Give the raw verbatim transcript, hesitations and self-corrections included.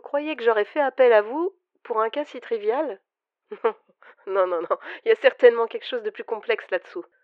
croyez que j'aurais fait appel à vous pour un cas si trivial? Non, non, non, non, il y a certainement quelque chose de plus complexe là-dessous.